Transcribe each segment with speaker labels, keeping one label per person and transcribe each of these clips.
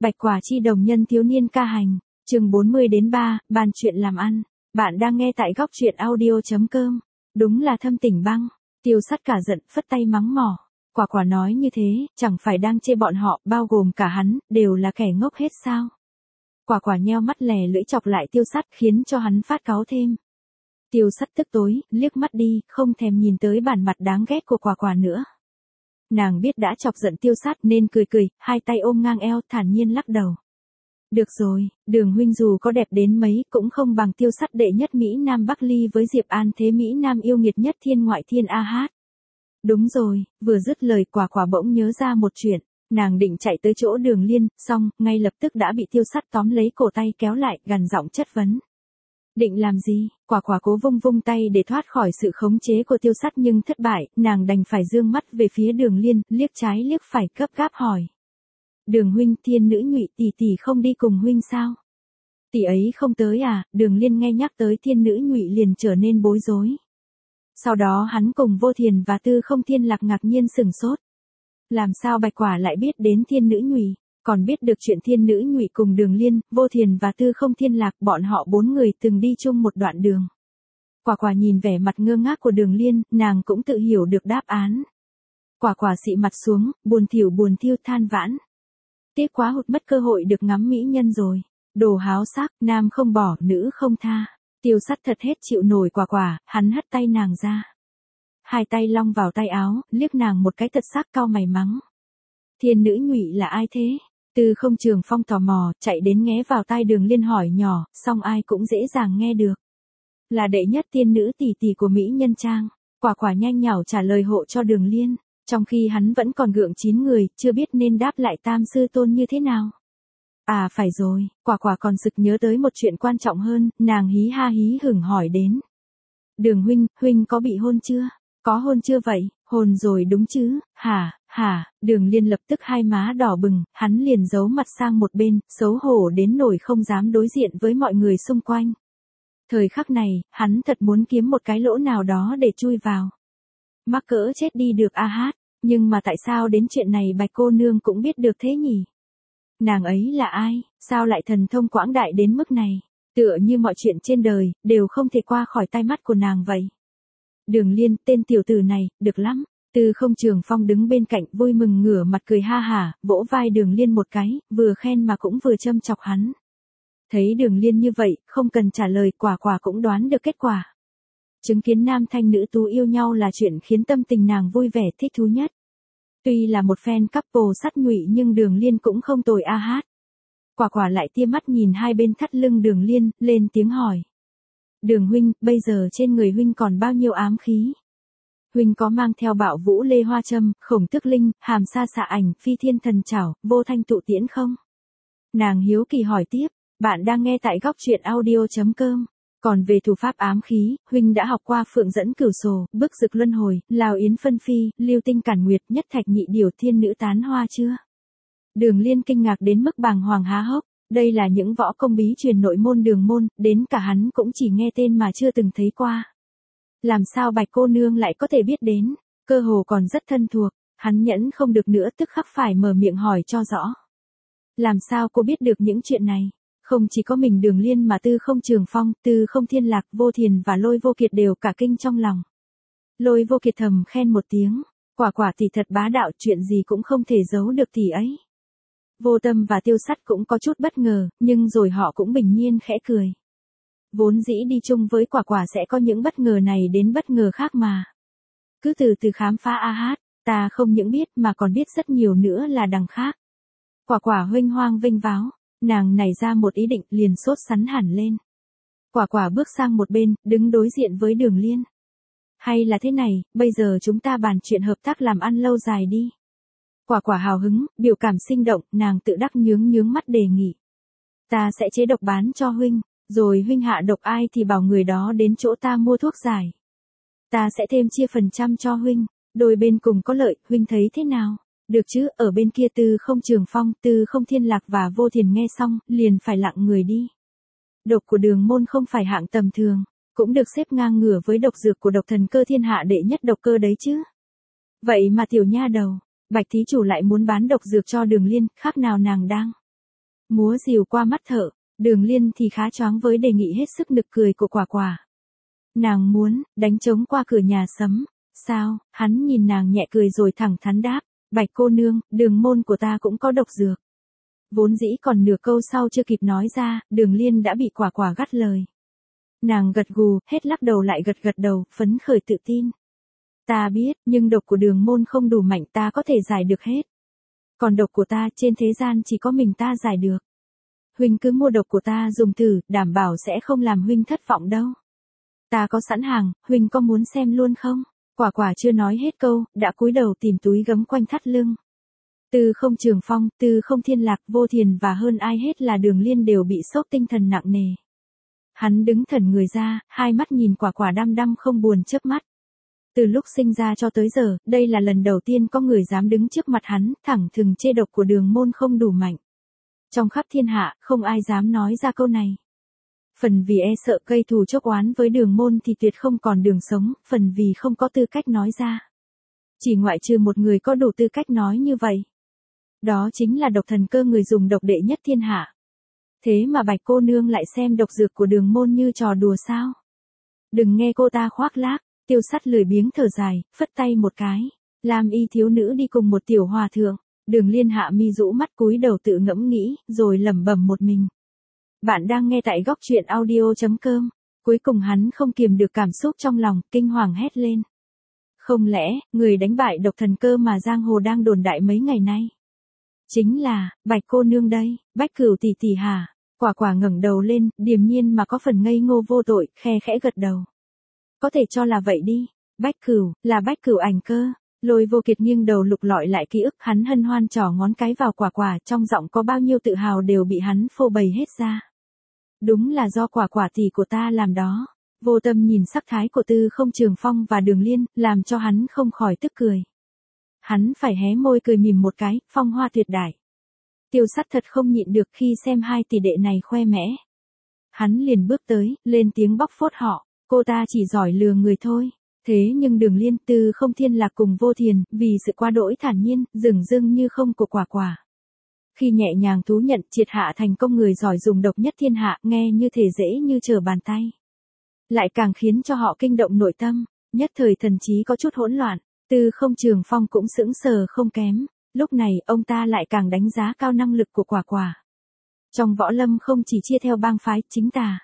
Speaker 1: Bạch Quả Chi Đồng Nhân Thiếu Niên Ca Hành, chương 40-3, bàn chuyện làm ăn. Bạn đang nghe tại góc truyện audio.com. Đúng là thâm tình băng. Tiêu Sắt cả giận, phất tay mắng mỏ. Quả nói như thế, chẳng phải đang chê bọn họ, bao gồm cả hắn, đều là kẻ ngốc hết sao? Quả nheo mắt lè lưỡi chọc lại Tiêu Sắt, khiến cho hắn phát cáu thêm. Tiêu Sắt tức tối, liếc mắt đi, không thèm nhìn tới bản mặt đáng ghét của quả nữa. Nàng biết đã chọc giận Tiêu Sắt nên cười, hai tay ôm ngang eo, thản nhiên lắc đầu. Được rồi, Đường huynh dù có đẹp đến mấy cũng không bằng Tiêu Sắt đệ nhất Mỹ Nam Bắc Ly với Diệp An thế Mỹ Nam yêu nghiệt nhất thiên ngoại thiên a hát. Đúng rồi, vừa dứt lời quả bỗng nhớ ra một chuyện, nàng định chạy tới chỗ Đường Liên, xong, ngay lập tức đã bị Tiêu Sắt tóm lấy cổ tay kéo lại, gằn giọng chất vấn. Định làm gì? Quả cố vung tay để thoát khỏi sự khống chế của Tiêu Sắt nhưng thất bại, nàng đành phải dương mắt về phía Đường Liên, liếc trái liếc phải gấp gáp hỏi. Đường huynh, thiên nữ Nhụy tỷ không đi cùng huynh sao? Tỷ ấy không tới à? Đường Liên nghe nhắc tới thiên nữ Nhụy liền trở nên bối rối. Sau đó hắn cùng Vô Thiền và Tư Không Thiên Lạc ngạc nhiên sửng sốt. Làm sao Bạch Quả lại biết đến thiên nữ Nhụy? Còn biết được chuyện thiên nữ Nhụy cùng Đường Liên, Vô Thiền và Tư Không Thiên Lạc, bọn họ 4 người từng đi chung một đoạn đường. Quả nhìn vẻ mặt ngơ ngác của Đường Liên, nàng cũng tự hiểu được đáp án. Quả xị mặt xuống, buồn thiu than vãn. Tiếc quá hụt mất cơ hội được ngắm mỹ nhân rồi. Đồ háo sắc, nam không bỏ, nữ không tha. Tiêu Sắt thật hết chịu nổi quả, hắn hất tay nàng ra. Hai tay long vào tay áo, liếc nàng một cái thật sắc cau mày mắng. Thiên nữ Nhụy là ai thế? Tư Không Trường Phong tò mò, chạy đến nghé vào tai Đường Liên hỏi nhỏ, xong ai cũng dễ dàng nghe được. Là đệ nhất tiên nữ tỷ của Mỹ Nhân Trang. Quả nhanh nhảu trả lời hộ cho Đường Liên, trong khi hắn vẫn còn gượng 9 người, chưa biết nên đáp lại Tam sư tôn như thế nào. À phải rồi, quả còn sực nhớ tới một chuyện quan trọng hơn, nàng hí ha hí hửng hỏi đến. Đường huynh có bị hôn chưa? Có hôn chưa vậy? Hôn rồi đúng chứ? Hả? Đường Liên lập tức hai má đỏ bừng, hắn liền giấu mặt sang một bên, xấu hổ đến nỗi không dám đối diện với mọi người xung quanh. Thời khắc này, hắn thật muốn kiếm một cái lỗ nào đó để chui vào. Mắc cỡ chết đi được a hát, nhưng mà tại sao đến chuyện này Bạch cô nương cũng biết được thế nhỉ? Nàng ấy là ai, sao lại thần thông quảng đại đến mức này? Tựa như mọi chuyện trên đời, đều không thể qua khỏi tai mắt của nàng vậy. Đường Liên, tên tiểu tử này, được lắm. Tư Không Trường Phong đứng bên cạnh vui mừng ngửa mặt cười ha hả, vỗ vai Đường Liên một cái, vừa khen mà cũng vừa châm chọc hắn. Thấy Đường Liên như vậy, không cần trả lời, quả cũng đoán được kết quả. Chứng kiến nam thanh nữ tú yêu nhau là chuyện khiến tâm tình nàng vui vẻ thích thú nhất. Tuy là một fan couple sắt Nhụy nhưng Đường Liên cũng không tồi a hát. Quả lại tia mắt nhìn hai bên thắt lưng Đường Liên, lên tiếng hỏi. Đường huynh, bây giờ trên người huynh còn bao nhiêu ám khí? Huynh có mang theo Bạo Vũ Lê Hoa Châm, Khổng Tước Linh, Hàm Sa Xạ Ảnh, Phi Thiên Thần Chảo, Vô Thanh Tụ Tiễn không? Nàng hiếu kỳ hỏi tiếp, bạn đang nghe tại góc truyện audio.com. Còn về thủ pháp ám khí, huynh đã học qua Phượng Dẫn Cửu Sổ, Bức Dực Luân Hồi, Lào Yến Phân Phi, Lưu Tinh Cản Nguyệt, Nhất Thạch Nhị Điểu Thiên Nữ Tán Hoa chưa? Đường Liên kinh ngạc đến mức bàng hoàng há hốc, đây là những võ công bí truyền nội môn Đường môn, đến cả hắn cũng chỉ nghe tên mà chưa từng thấy qua. Làm sao Bạch cô nương lại có thể biết đến, cơ hồ còn rất thân thuộc, hắn nhẫn không được nữa tức khắc phải mở miệng hỏi cho rõ. Làm sao cô biết được những chuyện này? Không chỉ có mình Đường Liên mà Tư Không Trường Phong, Tư Không Thiên Lạc, Vô Thiền và Lôi Vô Kiệt đều cả kinh trong lòng. Lôi Vô Kiệt thầm khen một tiếng, quả tỷ thật bá đạo, chuyện gì cũng không thể giấu được tỷ ấy. Vô Tâm và Tiêu Sắt cũng có chút bất ngờ, nhưng rồi họ cũng bình nhiên khẽ cười. Vốn dĩ đi chung với quả sẽ có những bất ngờ này đến bất ngờ khác mà. Cứ từ từ khám phá a hát, ta không những biết mà còn biết rất nhiều nữa là đằng khác. Quả huênh hoang vinh váo, nàng nảy ra một ý định liền sốt sắn hẳn lên. Quả bước sang một bên, đứng đối diện với Đường Liên. Hay là thế này, bây giờ chúng ta bàn chuyện hợp tác làm ăn lâu dài đi. Quả hào hứng, biểu cảm sinh động, nàng tự đắc nhướng mắt đề nghị. Ta sẽ chế độc bán cho huynh, rồi huynh hạ độc ai thì bảo người đó đến chỗ ta mua thuốc giải. Ta sẽ thêm chia phần trăm cho huynh, đôi bên cùng có lợi, huynh thấy thế nào? Được chứ? Ở bên kia Tư Không Trường Phong, Tư Không Thiên Lạc và Vô Thiền nghe xong, liền phải lặng người đi. Độc của Đường môn không phải hạng tầm thường, cũng được xếp ngang ngửa với độc dược của độc thần cơ thiên hạ đệ nhất độc cơ đấy chứ. Vậy mà tiểu nha đầu, Bạch thí chủ lại muốn bán độc dược cho Đường Liên, khác nào nàng đang múa rìu qua mắt thợ, Đường Liên thì khá choáng với đề nghị hết sức nực cười của Quả Quả. Nàng muốn, đánh trống qua cửa nhà sấm. Sao? Hắn nhìn nàng nhẹ cười rồi thẳng thắn đáp, Bạch cô nương, đường môn của ta cũng có độc dược. Vốn dĩ còn nửa câu sau chưa kịp nói ra, Đường Liên đã bị Quả Quả gắt lời. Nàng gật gù, hết lắc đầu lại gật đầu, phấn khởi tự tin. Ta biết, nhưng độc của đường môn không đủ mạnh, ta có thể giải được hết. Còn độc của ta trên thế gian chỉ có mình ta giải được. Huynh cứ mua độc của ta dùng thử, đảm bảo sẽ không làm huynh thất vọng đâu. Ta có sẵn hàng, huynh có muốn xem luôn không? Quả Quả chưa nói hết câu, đã cúi đầu tìm túi gấm quanh thắt lưng. Tư Không Trường Phong, Tư Không Thiên Lạc, Vô Thiền và hơn ai hết là Đường Liên đều bị sốc tinh thần nặng nề. Hắn đứng thẩn người ra, hai mắt nhìn Quả Quả đăm đăm không buồn chớp mắt. Từ lúc sinh ra cho tới giờ, đây là lần đầu tiên có người dám đứng trước mặt hắn, thẳng thừng chê độc của đường môn không đủ mạnh. Trong khắp thiên hạ, không ai dám nói ra câu này. Phần vì e sợ gây thù chuốc oán với đường môn thì tuyệt không còn đường sống, phần vì không có tư cách nói ra. Chỉ ngoại trừ một người có đủ tư cách nói như vậy. Đó chính là Độc Thần Cơ, người dùng độc đệ nhất thiên hạ. Thế mà Bạch cô nương lại xem độc dược của đường môn như trò đùa sao? Đừng nghe cô ta khoác lác. Tiêu Sắt lười biếng thở dài, phất tay một cái. Lam y thiếu nữ đi cùng một tiểu hòa thượng. Đường Liên hạ mi rũ mắt cúi đầu tự ngẫm nghĩ, rồi lẩm bẩm một mình. Bạn đang nghe tại góc truyện audio.com. Cuối cùng hắn không kiềm được cảm xúc trong lòng, kinh hoàng hét lên. Không lẽ, người đánh bại Độc Thần Cơ mà giang hồ đang đồn đại mấy ngày nay? Chính là, Bạch cô nương đây, Bách Cửu tỷ tỷ hả? Quả Quả ngẩng đầu lên, điềm nhiên mà có phần ngây ngô vô tội, khe khẽ gật đầu. Có thể cho là vậy đi, Bách Cửu, là Bách Cửu Ảnh Cơ. Lôi Vô Kiệt nghiêng đầu lục lọi lại ký ức, hắn hân hoan trỏ ngón cái vào Quả Quả, trong giọng có bao nhiêu tự hào đều bị hắn phô bày hết ra. Đúng là do Quả Quả tỷ của ta làm đó. Vô Tâm nhìn sắc thái của Tư Không Trường Phong và Đường Liên, làm cho hắn không khỏi tức cười. Hắn phải hé môi cười mỉm một cái, phong hoa tuyệt đại. Tiêu Sắt thật không nhịn được khi xem hai tỷ đệ này khoe mẽ. Hắn liền bước tới, lên tiếng bóc phốt họ. Cô ta chỉ giỏi lừa người thôi. Thế nhưng Đường Liên, Tư Không Thiên Lạc cùng Vô Thiền, vì sự quá đỗi thản nhiên, dửng dưng như không của Quả Quả. Khi nhẹ nhàng thú nhận triệt hạ thành công người giỏi dùng độc nhất thiên hạ, nghe như thể dễ như trở bàn tay. Lại càng khiến cho họ kinh động nội tâm, nhất thời thần trí có chút hỗn loạn. Tư Không Trường Phong cũng sững sờ không kém. Lúc này, ông ta lại càng đánh giá cao năng lực của Quả Quả. Trong võ lâm không chỉ chia theo bang phái, chính tà,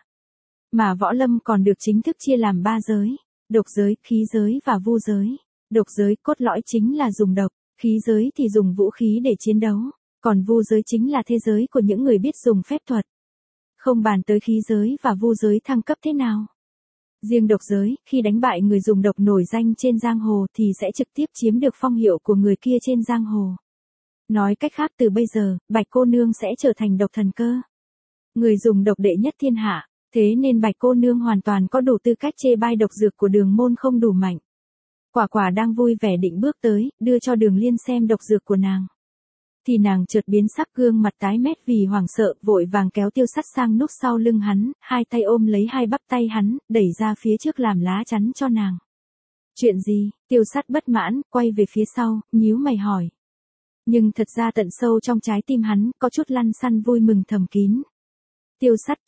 Speaker 1: mà võ lâm còn được chính thức chia làm 3 giới, độc giới, khí giới và vu giới. Độc giới cốt lõi chính là dùng độc, khí giới thì dùng vũ khí để chiến đấu, còn vu giới chính là thế giới của những người biết dùng phép thuật. Không bàn tới khí giới và vu giới thăng cấp thế nào. Riêng độc giới, khi đánh bại người dùng độc nổi danh trên giang hồ thì sẽ trực tiếp chiếm được phong hiệu của người kia trên giang hồ. Nói cách khác, từ bây giờ, Bạch cô nương sẽ trở thành Độc Thần Cơ, người dùng độc đệ nhất thiên hạ. Thế nên Bạch cô nương hoàn toàn có đủ tư cách chê bai độc dược của đường môn không đủ mạnh. Quả Quả đang vui vẻ định bước tới, đưa cho Đường Liên xem độc dược của nàng. Thì nàng chợt biến sắc, gương mặt tái mét vì hoảng sợ, vội vàng kéo Tiêu Sắt sang núp sau lưng hắn, hai tay ôm lấy hai bắp tay hắn, đẩy ra phía trước làm lá chắn cho nàng. Chuyện gì? Tiêu Sắt bất mãn, quay về phía sau, nhíu mày hỏi. Nhưng thật ra tận sâu trong trái tim hắn, có chút lăn xăn vui mừng thầm kín. Tiêu Sắt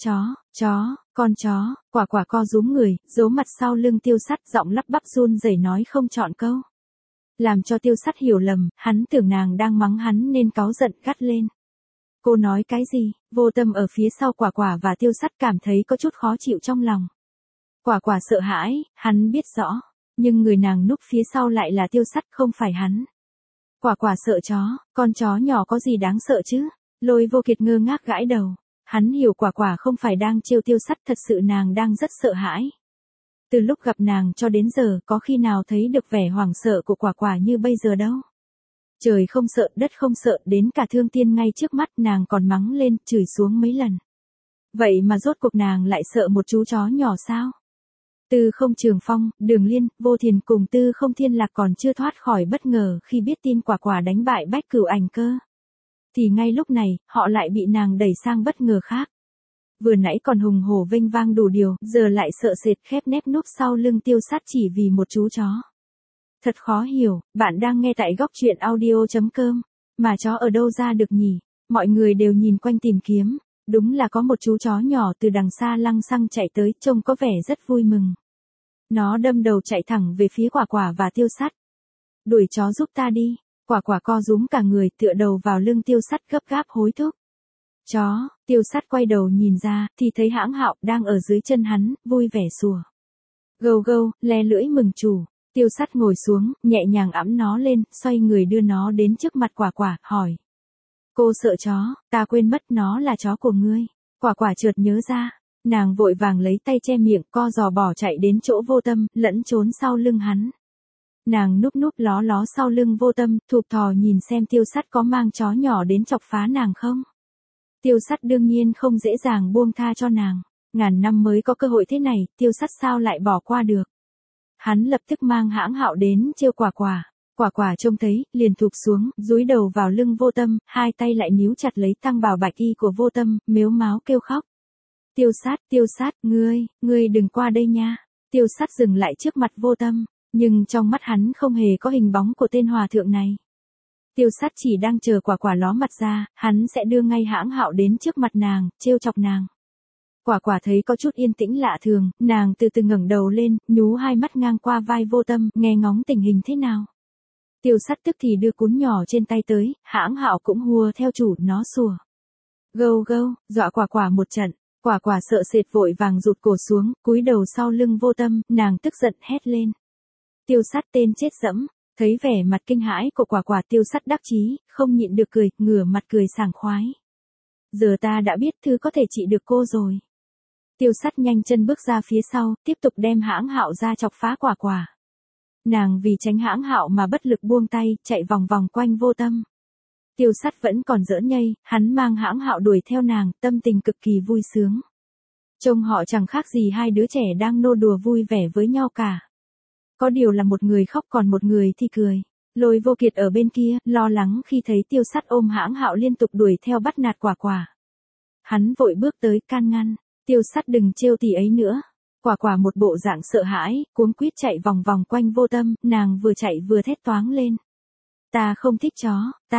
Speaker 1: con chó, Quả Quả co rúm người, giấu mặt sau lưng Tiêu Sắt, giọng lắp bắp run rẩy nói không trọn câu. Làm cho Tiêu Sắt hiểu lầm, hắn tưởng nàng đang mắng hắn nên cáu giận gắt lên. Cô nói cái gì? Vô Tâm ở phía sau Quả Quả và Tiêu Sắt cảm thấy có chút khó chịu trong lòng. Quả Quả sợ hãi, hắn biết rõ, nhưng người nàng núp phía sau lại là Tiêu Sắt, không phải hắn. Quả Quả sợ chó, con chó nhỏ có gì đáng sợ chứ? Lôi Vô Kiệt ngơ ngác gãi đầu. Hắn hiểu Quả Quả không phải đang trêu Tiêu Sắt, thật sự nàng đang rất sợ hãi. Từ lúc gặp nàng cho đến giờ, có khi nào thấy được vẻ hoảng sợ của Quả Quả như bây giờ đâu. Trời không sợ, đất không sợ, đến cả Thương Tiên ngay trước mắt nàng còn mắng lên, chửi xuống mấy lần. Vậy mà rốt cuộc nàng lại sợ một chú chó nhỏ sao? Tư Không Trường Phong, Đường Liên, Vô Thiền cùng Tư Không Thiên Lạc còn chưa thoát khỏi bất ngờ khi biết tin Quả Quả đánh bại Bách Cửu Ảnh Cơ. Thì ngay lúc này, họ lại bị nàng đẩy sang bất ngờ khác. Vừa nãy còn hùng hổ vênh vang đủ điều, giờ lại sợ sệt khép nép núp sau lưng Tiêu Sắt chỉ vì một chú chó. Thật khó hiểu, bạn đang nghe tại góc truyện audio.com, mà chó ở đâu ra được nhỉ? Mọi người đều nhìn quanh tìm kiếm, đúng là có một chú chó nhỏ từ đằng xa lăng xăng chạy tới, trông có vẻ rất vui mừng. Nó đâm đầu chạy thẳng về phía Quả Quả và Tiêu Sắt. Đuổi chó giúp ta đi. Quả Quả co rúm cả người tựa đầu vào lưng Tiêu Sắt gấp gáp hối thúc. Chó, Tiêu Sắt quay đầu nhìn ra, thì thấy Hãng Hạo đang ở dưới chân hắn, vui vẻ sủa. Gâu gâu, le lưỡi mừng chủ. Tiêu Sắt ngồi xuống, nhẹ nhàng ẵm nó lên, xoay người đưa nó đến trước mặt Quả Quả, hỏi. Cô sợ chó, ta quên mất nó là chó của ngươi. Quả Quả chợt nhớ ra, nàng vội vàng lấy tay che miệng, co giò bỏ chạy đến chỗ Vô Tâm, lẫn trốn sau lưng hắn. Nàng núp núp ló ló sau lưng Vô Tâm, thụp thò nhìn xem Tiêu Sắt có mang chó nhỏ đến chọc phá nàng không. Tiêu Sắt đương nhiên không dễ dàng buông tha cho nàng. Ngàn năm mới có cơ hội thế này, Tiêu Sắt sao lại bỏ qua được. Hắn lập tức mang Hãng Hạo đến trêu Quả Quả. Quả Quả trông thấy, liền thụp xuống, dúi đầu vào lưng Vô Tâm, hai tay lại níu chặt lấy tăng bào bạch y của Vô Tâm, mếu máo kêu khóc. Tiêu Sắt, ngươi đừng qua đây nha. Tiêu Sắt dừng lại trước mặt Vô Tâm, nhưng trong mắt hắn không hề có hình bóng của tên hòa thượng này. Tiêu Sắt chỉ đang chờ Quả Quả ló mặt ra, hắn sẽ đưa ngay Hãng Hạo đến trước mặt nàng, trêu chọc nàng. Quả Quả thấy có chút yên tĩnh lạ thường, nàng từ từ ngẩng đầu lên, nhú hai mắt ngang qua vai Vô Tâm, nghe ngóng tình hình thế nào. Tiêu Sắt tức thì đưa cún nhỏ trên tay tới, Hãng Hạo cũng hùa theo chủ, nó sủa. Gâu gâu, dọa Quả Quả một trận. Quả Quả sợ sệt vội vàng rụt cổ xuống, cúi đầu sau lưng Vô Tâm, nàng tức giận hét lên. Tiêu Sắt tên chết dẫm, thấy vẻ mặt kinh hãi của Quả Quả, Tiêu Sắt đắc chí, không nhịn được cười, ngửa mặt cười sảng khoái. Giờ ta đã biết thứ có thể trị được cô rồi. Tiêu Sắt nhanh chân bước ra phía sau, tiếp tục đem Hãng Hạo ra chọc phá Quả Quả. Nàng vì tránh Hãng Hạo mà bất lực buông tay, chạy vòng vòng quanh Vô Tâm. Tiêu Sắt vẫn còn giỡn nhây, hắn mang Hãng Hạo đuổi theo nàng, tâm tình cực kỳ vui sướng. Trông họ chẳng khác gì hai đứa trẻ đang nô đùa vui vẻ với nhau cả. Có điều là một người khóc còn một người thì cười. Lôi Vô Kiệt ở bên kia, lo lắng khi thấy Tiêu Sắt ôm Hãng Hạo liên tục đuổi theo bắt nạt Quả Quả. Hắn vội bước tới can ngăn, Tiêu Sắt đừng trêu tỷ ấy nữa. Quả Quả một bộ dạng sợ hãi, cuống quýt chạy vòng vòng quanh Vô Tâm, nàng vừa chạy vừa thét toáng lên. Ta không thích chó,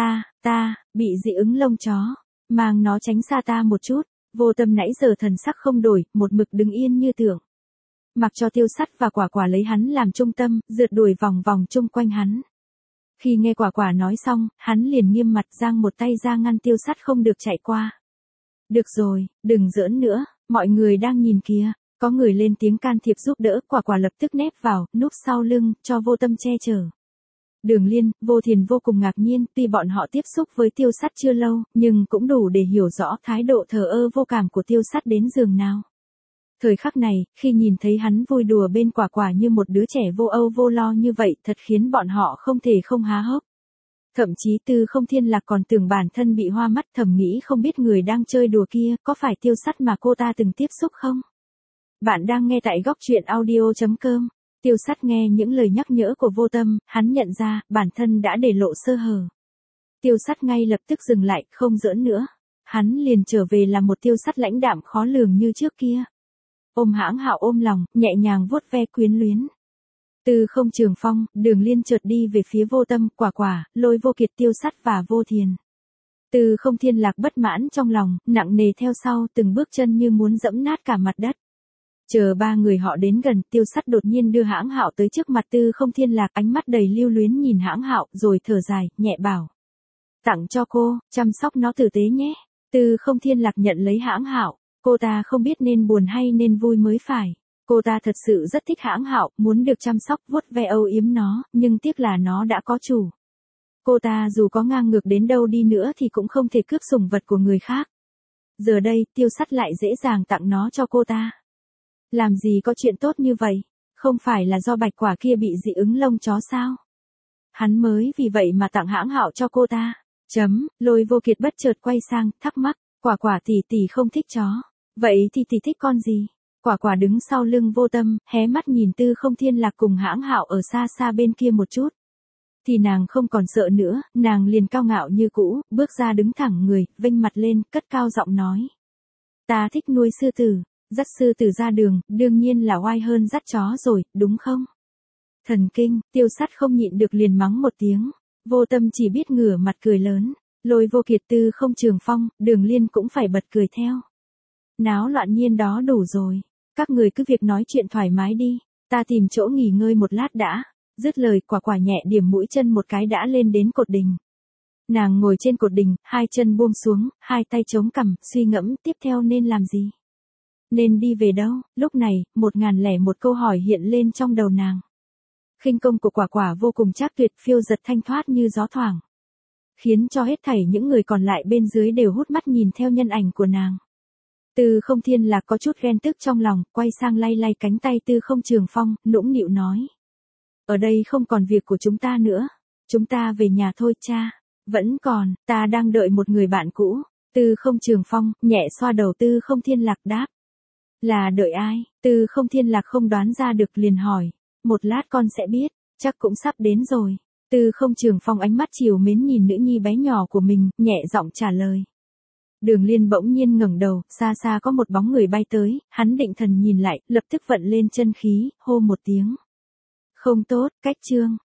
Speaker 1: ta, bị dị ứng lông chó, mang nó tránh xa ta một chút. Vô Tâm nãy giờ thần sắc không đổi, một mực đứng yên như tượng. Mặc cho Tiêu Sắt và Quả Quả lấy hắn làm trung tâm, rượt đuổi vòng vòng chung quanh hắn. Khi nghe Quả Quả nói xong, hắn liền nghiêm mặt giang một tay ra ngăn Tiêu Sắt không được chạy qua. Được rồi, đừng giỡn nữa, mọi người đang nhìn kìa. Có người lên tiếng can thiệp giúp đỡ, Quả Quả lập tức nép vào, núp sau lưng, cho Vô Tâm che chở. Đường Liên, Vô Thiền vô cùng ngạc nhiên, tuy bọn họ tiếp xúc với Tiêu Sắt chưa lâu, nhưng cũng đủ để hiểu rõ thái độ thờ ơ vô cảm của Tiêu Sắt đến giường nào. Thời khắc này, khi nhìn thấy hắn vui đùa bên Quả Quả như một đứa trẻ vô âu vô lo như vậy, thật khiến bọn họ không thể không há hốc. Thậm chí Tư Không Thiên Lạc còn tưởng bản thân bị hoa mắt, thầm nghĩ không biết người đang chơi đùa kia, có phải Tiêu Sắt mà cô ta từng tiếp xúc không? Bạn đang nghe tại góc truyện audio.com. Tiêu Sắt nghe những lời nhắc nhở của Vô Tâm, hắn nhận ra, bản thân đã để lộ sơ hở. Tiêu Sắt ngay lập tức dừng lại, không giỡn nữa. Hắn liền trở về là một Tiêu Sắt lãnh đạm khó lường như trước kia. Ôm Hãng Hạo ôm lòng, nhẹ nhàng vuốt ve quyến luyến. Từ Không Trường Phong, Đường Liên chợt đi về phía Vô Tâm, Quả Quả, Lôi Vô Kiệt, Tiêu Sắt và Vô Thiền. Từ Không Thiên Lạc bất mãn trong lòng, nặng nề theo sau, từng bước chân như muốn dẫm nát cả mặt đất. Chờ ba người họ đến gần, Tiêu Sắt đột nhiên đưa Hãng Hạo tới trước mặt Tư Không Thiên Lạc, ánh mắt đầy lưu luyến nhìn Hãng Hạo, rồi thở dài, nhẹ bảo. Tặng cho cô, chăm sóc nó tử tế nhé. Tư Không Thiên Lạc nhận lấy Hãng Hạo, cô ta không biết nên buồn hay nên vui mới phải. Cô ta thật sự rất thích Hãng Hạo, muốn được chăm sóc vuốt ve âu yếm nó, nhưng tiếc là nó đã có chủ. Cô ta dù có ngang ngược đến đâu đi nữa thì cũng không thể cướp sủng vật của người khác. Giờ đây, Tiêu Sắt lại dễ dàng tặng nó cho cô ta. Làm gì có chuyện tốt như vậy, không phải là do Bạch Quả kia bị dị ứng lông chó sao? Hắn mới vì vậy mà tặng Hãng Hạo cho cô ta. Lôi Vô Kiệt bất chợt quay sang, thắc mắc, Quả tỷ tỷ không thích chó. Vậy thì tỷ thích con gì? Quả đứng sau lưng Vô Tâm, hé mắt nhìn Tư Không Thiên Lạc cùng Hãng Hạo ở xa xa bên kia một chút. Thì nàng không còn sợ nữa, nàng liền cao ngạo như cũ, bước ra đứng thẳng người, vênh mặt lên, cất cao giọng nói. Ta thích nuôi sư tử, dắt sư tử ra đường, đương nhiên là oai hơn dắt chó rồi, đúng không? Thần kinh, Tiêu Sắt không nhịn được liền mắng một tiếng. Vô Tâm chỉ biết ngửa mặt cười lớn. Lôi Vô Kiệt Tư Không Trường Phong, Đường Liên cũng phải bật cười theo. Náo loạn nhiên đó đủ rồi. Các người cứ việc nói chuyện thoải mái đi. Ta tìm chỗ nghỉ ngơi một lát đã. Dứt lời Quả Quả nhẹ điểm mũi chân một cái đã lên đến cột đình. Nàng ngồi trên cột đình, hai chân buông xuống, hai tay chống cằm, suy ngẫm tiếp theo nên làm gì. Nên đi về đâu? Lúc này, 1001 câu hỏi hiện lên trong đầu nàng. Khinh công của Quả Quả vô cùng chắc tuyệt, phiêu giật thanh thoát như gió thoảng. Khiến cho hết thảy những người còn lại bên dưới đều hút mắt nhìn theo nhân ảnh của nàng. Tư Không Thiên Lạc có chút ghen tức trong lòng, quay sang lay lay cánh tay Tư Không Trường Phong, nũng nịu nói. Ở đây không còn việc của chúng ta nữa. Chúng ta về nhà thôi cha. Vẫn còn, ta đang đợi một người bạn cũ. Tư Không Trường Phong, nhẹ xoa đầu Tư Không Thiên Lạc đáp. Là đợi ai? Tư Không Thiên Lạc không đoán ra được liền hỏi. Một lát con sẽ biết, chắc cũng sắp đến rồi. Tư Không Trường Phong ánh mắt trìu mến nhìn nữ nhi bé nhỏ của mình, nhẹ giọng trả lời. Đường Liên bỗng nhiên ngẩng đầu, xa xa có một bóng người bay tới, hắn định thần nhìn lại, lập tức vận lên chân khí, hô một tiếng. Không tốt, cách chương.